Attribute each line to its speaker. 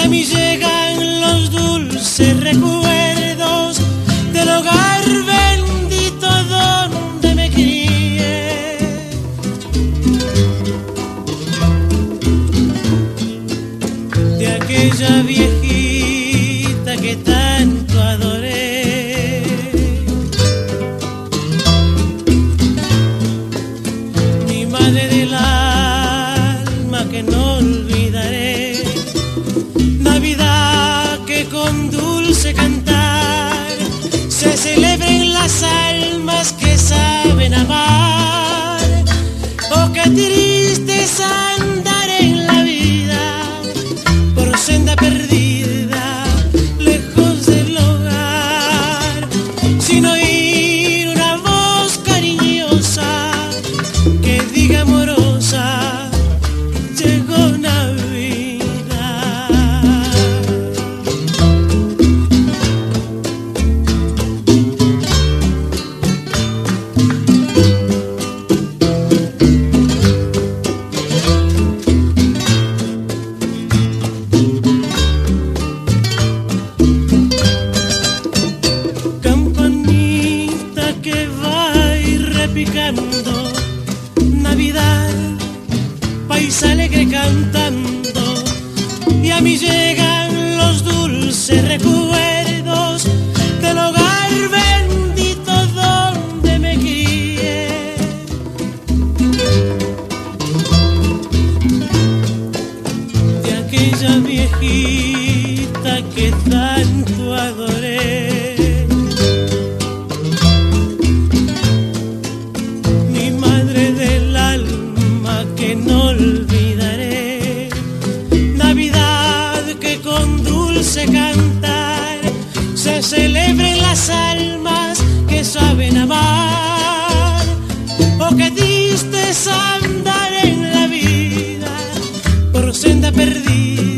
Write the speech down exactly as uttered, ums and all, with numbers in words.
Speaker 1: a mí llegan los dulces recuerdos del hogar bendito donde me crié. De aquella viejita que tanto adoré, mi madre del alma que no olvidaré. Navidad que con dulce cantar se celebren las almas que saben amar. Oh, qué triste es andar en la vida por senda perdida, lejos del hogar, sin oír una voz cariñosa que diga amorosa: llegó Navidad. Campanita que va a ir repicando, Navidad, país alegre cantando, y a mí llegan los dulces recuerdos del hogar bendito donde me crié. De aquella viejita que tanto adoré, mi madre del alma que no olvidaré. Navidad que con dulce cantar se celebren las almas que saben amar. Oh, qué triste es andar en la vida por senda perdida,